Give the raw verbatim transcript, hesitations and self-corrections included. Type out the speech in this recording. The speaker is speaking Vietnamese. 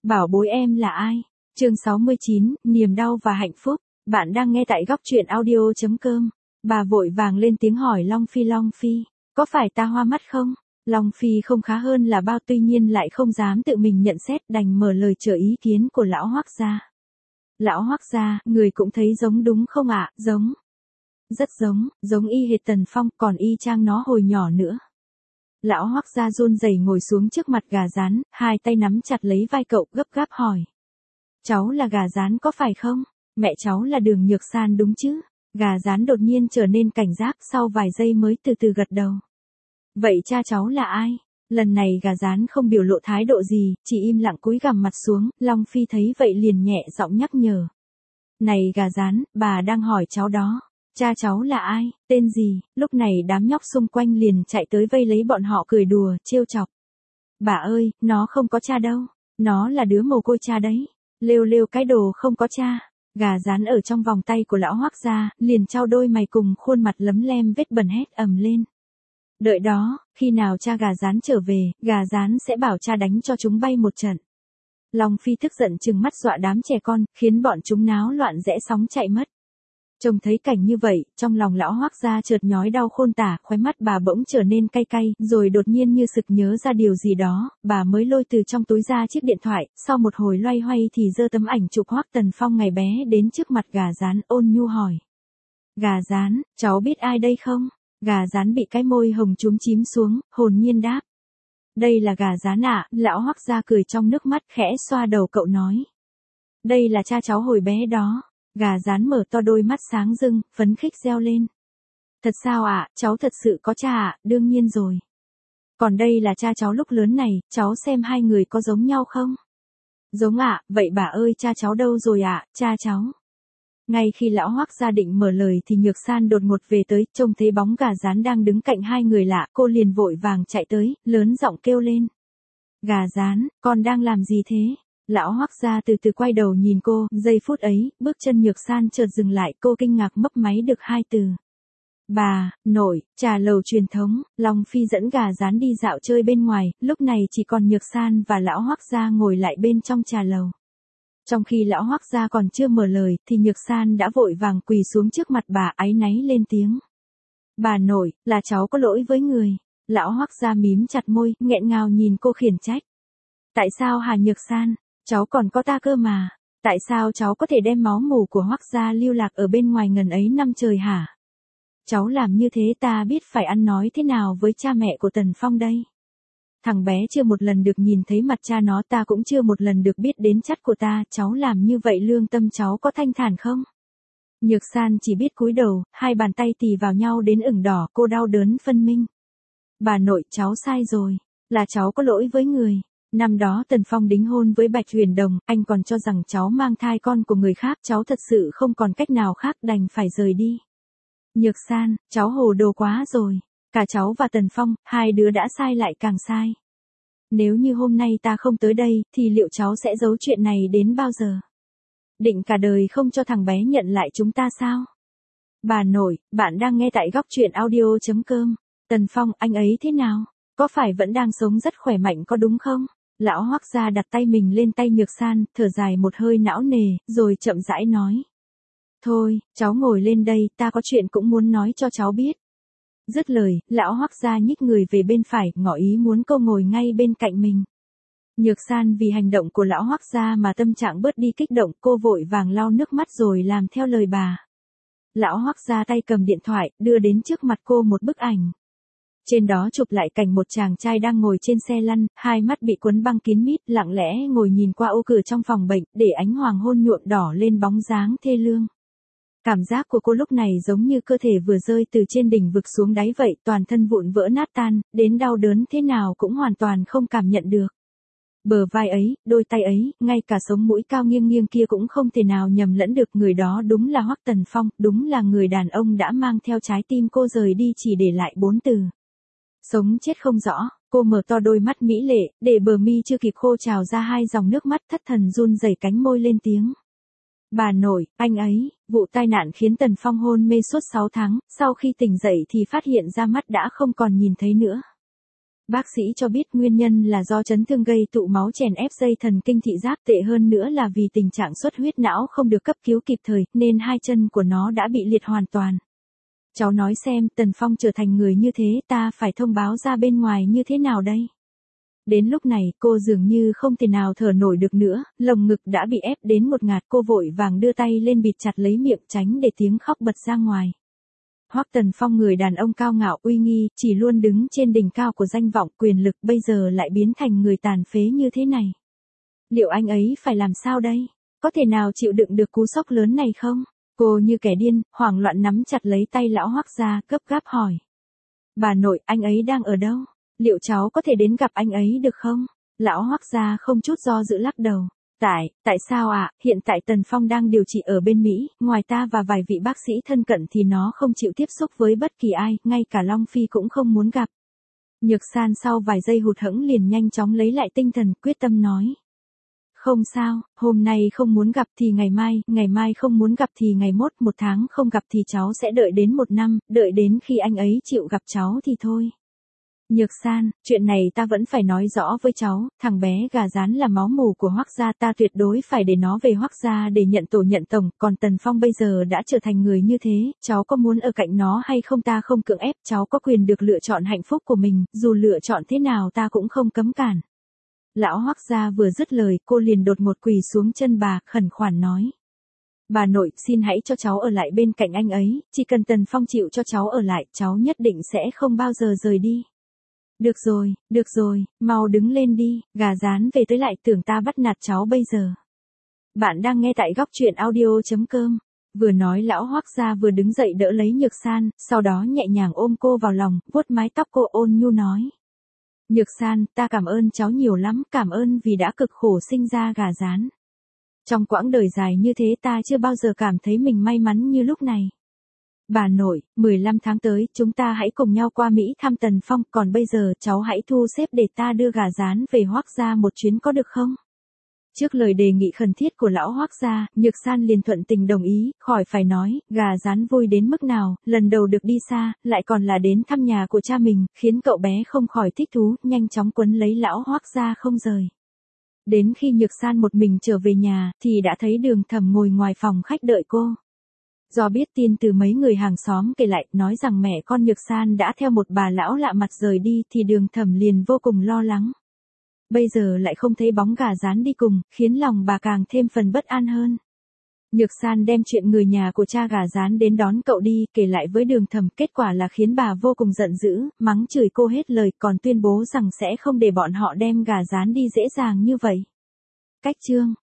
Bảo bối em là ai? Chương sáu mươi chín, niềm đau và hạnh phúc. Bạn đang nghe tại góc truyện audio chấm com. Bà vội vàng lên tiếng hỏi Long Phi Long Phi, có phải ta hoa mắt không? Long Phi không khá hơn là bao, tuy nhiên lại không dám tự mình nhận xét, đành mở lời chờ ý kiến của lão Hoắc gia. Lão Hoắc gia, người cũng thấy giống đúng không ạ? Giống. Rất giống, giống y hệt Tần Phong, còn y chang nó hồi nhỏ nữa. Lão Hoắc gia run rẩy ngồi xuống trước mặt gà rán, hai tay nắm chặt lấy vai cậu, gấp gáp hỏi. Cháu là gà rán có phải không? Mẹ cháu là Đường Nhược San đúng chứ? Gà rán đột nhiên trở nên cảnh giác, sau vài giây mới từ từ gật đầu. Vậy cha cháu là ai? Lần này gà rán không biểu lộ thái độ gì, chỉ im lặng cúi gằm mặt xuống. Long Phi thấy vậy liền nhẹ giọng nhắc nhở. Này gà rán, bà đang hỏi cháu đó. Cha cháu là ai, tên gì? Lúc này đám nhóc xung quanh liền chạy tới vây lấy bọn họ cười đùa, trêu chọc. Bà ơi, nó không có cha đâu. Nó là đứa mồ côi cha đấy. Lêu lêu cái đồ không có cha. Gà rán ở trong vòng tay của lão Hoắc gia, liền trao đôi mày cùng khuôn mặt lấm lem vết bẩn hét ầm lên. Đợi đó, khi nào cha gà rán trở về, gà rán sẽ bảo cha đánh cho chúng bay một trận. Long Phi tức giận trừng mắt dọa đám trẻ con, khiến bọn chúng náo loạn rẽ sóng chạy mất. Trông thấy cảnh như vậy, trong lòng lão Hoắc gia chợt nhói đau khôn tả, khóe mắt bà bỗng trở nên cay cay, rồi đột nhiên như sực nhớ ra điều gì đó, bà mới lôi từ trong túi ra chiếc điện thoại, sau một hồi loay hoay thì giơ tấm ảnh chụp Hoắc Tần Phong ngày bé đến trước mặt gà rán, ôn nhu hỏi. Gà rán, cháu biết ai đây không? Gà rán bị cái môi hồng chúm chím xuống, hồn nhiên đáp. Đây là gà rán ạ, lão Hoắc gia cười trong nước mắt, khẽ xoa đầu cậu nói. Đây là cha cháu hồi bé đó. Gà rán mở to đôi mắt sáng rưng, phấn khích reo lên. Thật sao ạ, cháu thật sự có cha ạ, đương nhiên rồi. Còn đây là cha cháu lúc lớn này, cháu xem hai người có giống nhau không? Giống ạ, vậy bà ơi cha cháu đâu rồi ạ, cha cháu? Ngay khi lão Hoắc gia định mở lời thì Nhược San đột ngột về tới, trông thấy bóng gà rán đang đứng cạnh hai người lạ, cô liền vội vàng chạy tới, lớn giọng kêu lên. Gà rán, con đang làm gì thế? Lão Hoắc gia từ từ quay đầu nhìn cô, giây phút ấy, bước chân Nhược San chợt dừng lại, cô kinh ngạc mấp máy được hai từ. Bà, nội, trà lầu truyền thống, Long Phi dẫn gà rán đi dạo chơi bên ngoài, lúc này chỉ còn Nhược San và lão Hoắc gia ngồi lại bên trong trà lầu. Trong khi lão Hoắc gia còn chưa mở lời, thì Nhược San đã vội vàng quỳ xuống trước mặt bà, áy náy lên tiếng. Bà nội, là cháu có lỗi với người. Lão Hoắc gia mím chặt môi, nghẹn ngào nhìn cô khiển trách. Tại sao hả Nhược San? Cháu còn có ta cơ mà. Tại sao cháu có thể đem máu mủ của Hoắc gia lưu lạc ở bên ngoài ngần ấy năm trời hả? Cháu làm như thế ta biết phải ăn nói thế nào với cha mẹ của Tần Phong đây. Thằng bé chưa một lần được nhìn thấy mặt cha nó, ta cũng chưa một lần được biết đến chất của ta, cháu làm như vậy lương tâm cháu có thanh thản không? Nhược San chỉ biết cúi đầu, hai bàn tay tì vào nhau đến ửng đỏ, cô đau đớn phân minh. Bà nội, cháu sai rồi, là cháu có lỗi với người. Năm đó Tần Phong đính hôn với Bạch Huyền Đồng, anh còn cho rằng cháu mang thai con của người khác, cháu thật sự không còn cách nào khác đành phải rời đi. Nhược San, cháu hồ đồ quá rồi, cả cháu và Tần Phong, hai đứa đã sai lại càng sai. Nếu như hôm nay ta không tới đây, thì liệu cháu sẽ giấu chuyện này đến bao giờ? Định cả đời không cho thằng bé nhận lại chúng ta sao? Bà nội, bạn đang nghe tại góc truyện audio chấm com. Tần Phong, anh ấy thế nào? Có phải vẫn đang sống rất khỏe mạnh có đúng không? Lão Hoắc gia đặt tay mình lên tay Nhược San, thở dài một hơi não nề, rồi chậm rãi nói. Thôi, cháu ngồi lên đây, ta có chuyện cũng muốn nói cho cháu biết. Dứt lời, lão Hoắc gia nhích người về bên phải, ngỏ ý muốn cô ngồi ngay bên cạnh mình. Nhược San vì hành động của lão Hoắc gia mà tâm trạng bớt đi kích động, cô vội vàng lau nước mắt rồi làm theo lời bà. Lão Hoắc gia tay cầm điện thoại, đưa đến trước mặt cô một bức ảnh. Trên đó chụp lại cảnh một chàng trai đang ngồi trên xe lăn, hai mắt bị quấn băng kín mít, lặng lẽ ngồi nhìn qua ô cửa trong phòng bệnh, để ánh hoàng hôn nhuộm đỏ lên bóng dáng thê lương. Cảm giác của cô lúc này giống như cơ thể vừa rơi từ trên đỉnh vực xuống đáy vậy, toàn thân vụn vỡ nát tan, đến đau đớn thế nào cũng hoàn toàn không cảm nhận được. Bờ vai ấy, đôi tay ấy, ngay cả sống mũi cao nghiêng nghiêng kia cũng không thể nào nhầm lẫn được, người đó đúng là Hoắc Tần Phong, đúng là người đàn ông đã mang theo trái tim cô rời đi chỉ để lại bốn từ. Sống chết không rõ. Cô mở to đôi mắt mỹ lệ, để bờ mi chưa kịp khô trào ra hai dòng nước mắt, thất thần run rẩy cánh môi lên tiếng. Bà nội, anh ấy, vụ tai nạn khiến Tần Phong hôn mê suốt sáu tháng, sau khi tỉnh dậy thì phát hiện ra mắt đã không còn nhìn thấy nữa. Bác sĩ cho biết nguyên nhân là do chấn thương gây tụ máu chèn ép dây thần kinh thị giác, tệ hơn nữa là vì tình trạng xuất huyết não không được cấp cứu kịp thời, nên hai chân của nó đã bị liệt hoàn toàn. Cháu nói xem, Tần Phong trở thành người như thế, ta phải thông báo ra bên ngoài như thế nào đây? Đến lúc này, cô dường như không thể nào thở nổi được nữa, lồng ngực đã bị ép đến một ngạt, cô vội vàng đưa tay lên bịt chặt lấy miệng tránh để tiếng khóc bật ra ngoài. Hoắc Tần Phong, người đàn ông cao ngạo uy nghi, chỉ luôn đứng trên đỉnh cao của danh vọng quyền lực, bây giờ lại biến thành người tàn phế như thế này. Liệu anh ấy phải làm sao đây? Có thể nào chịu đựng được cú sốc lớn này không? Cô như kẻ điên, hoảng loạn nắm chặt lấy tay lão Hoắc gia, gấp gáp hỏi. Bà nội, anh ấy đang ở đâu? Liệu cháu có thể đến gặp anh ấy được không? Lão Hoắc gia không chút do dự lắc đầu. Tại, tại sao ạ, à? Hiện tại Tần Phong đang điều trị ở bên Mỹ, ngoài ta và vài vị bác sĩ thân cận thì nó không chịu tiếp xúc với bất kỳ ai, ngay cả Long Phi cũng không muốn gặp. Nhược San sau vài giây hụt hẫng liền nhanh chóng lấy lại tinh thần, quyết tâm nói. Không sao, hôm nay không muốn gặp thì ngày mai, ngày mai không muốn gặp thì ngày mốt, một tháng không gặp thì cháu sẽ đợi đến một năm, đợi đến khi anh ấy chịu gặp cháu thì thôi. Nhược San, chuyện này ta vẫn phải nói rõ với cháu, thằng bé gà rán là máu mủ của Hoắc gia, ta tuyệt đối phải để nó về Hoắc gia để nhận tổ nhận tổng, còn Tần Phong bây giờ đã trở thành người như thế, cháu có muốn ở cạnh nó hay không ta không cưỡng ép, cháu có quyền được lựa chọn hạnh phúc của mình, dù lựa chọn thế nào ta cũng không cấm cản. Lão Hoắc gia vừa dứt lời, cô liền đột ngột quỳ xuống chân bà, khẩn khoản nói. Bà nội, xin hãy cho cháu ở lại bên cạnh anh ấy, chỉ cần Tần Phong chịu cho cháu ở lại, cháu nhất định sẽ không bao giờ rời đi. Được rồi, được rồi, mau đứng lên đi, gà rán về tới lại tưởng ta bắt nạt cháu bây giờ. Bạn đang nghe tại góc truyện audio.com. Vừa nói lão Hoắc gia vừa đứng dậy đỡ lấy Nhược San, sau đó nhẹ nhàng ôm cô vào lòng, vuốt mái tóc cô ôn nhu nói. Nhược San, ta cảm ơn cháu nhiều lắm, cảm ơn vì đã cực khổ sinh ra gà rán. Trong quãng đời dài như thế ta chưa bao giờ cảm thấy mình may mắn như lúc này. Bà nội, mười lăm tháng tới, chúng ta hãy cùng nhau qua Mỹ thăm Tần Phong, còn bây giờ cháu hãy thu xếp để ta đưa gà rán về Hoắc gia một chuyến có được không? Trước lời đề nghị khẩn thiết của lão Hoắc gia, Nhược San liền thuận tình đồng ý, khỏi phải nói, gà rán vui đến mức nào, lần đầu được đi xa, lại còn là đến thăm nhà của cha mình, khiến cậu bé không khỏi thích thú, nhanh chóng quấn lấy lão Hoắc gia không rời. Đến khi Nhược San một mình trở về nhà, thì đã thấy Đường Thẩm ngồi ngoài phòng khách đợi cô. Do biết tin từ mấy người hàng xóm kể lại, nói rằng mẹ con Nhược San đã theo một bà lão lạ mặt rời đi, thì Đường Thẩm liền vô cùng lo lắng. Bây giờ lại không thấy bóng gà rán đi cùng, khiến lòng bà càng thêm phần bất an hơn. Nhược San đem chuyện người nhà của cha gà rán đến đón cậu đi, kể lại với Đường Thẩm, kết quả là khiến bà vô cùng giận dữ, mắng chửi cô hết lời, còn tuyên bố rằng sẽ không để bọn họ đem gà rán đi dễ dàng như vậy. Cách chương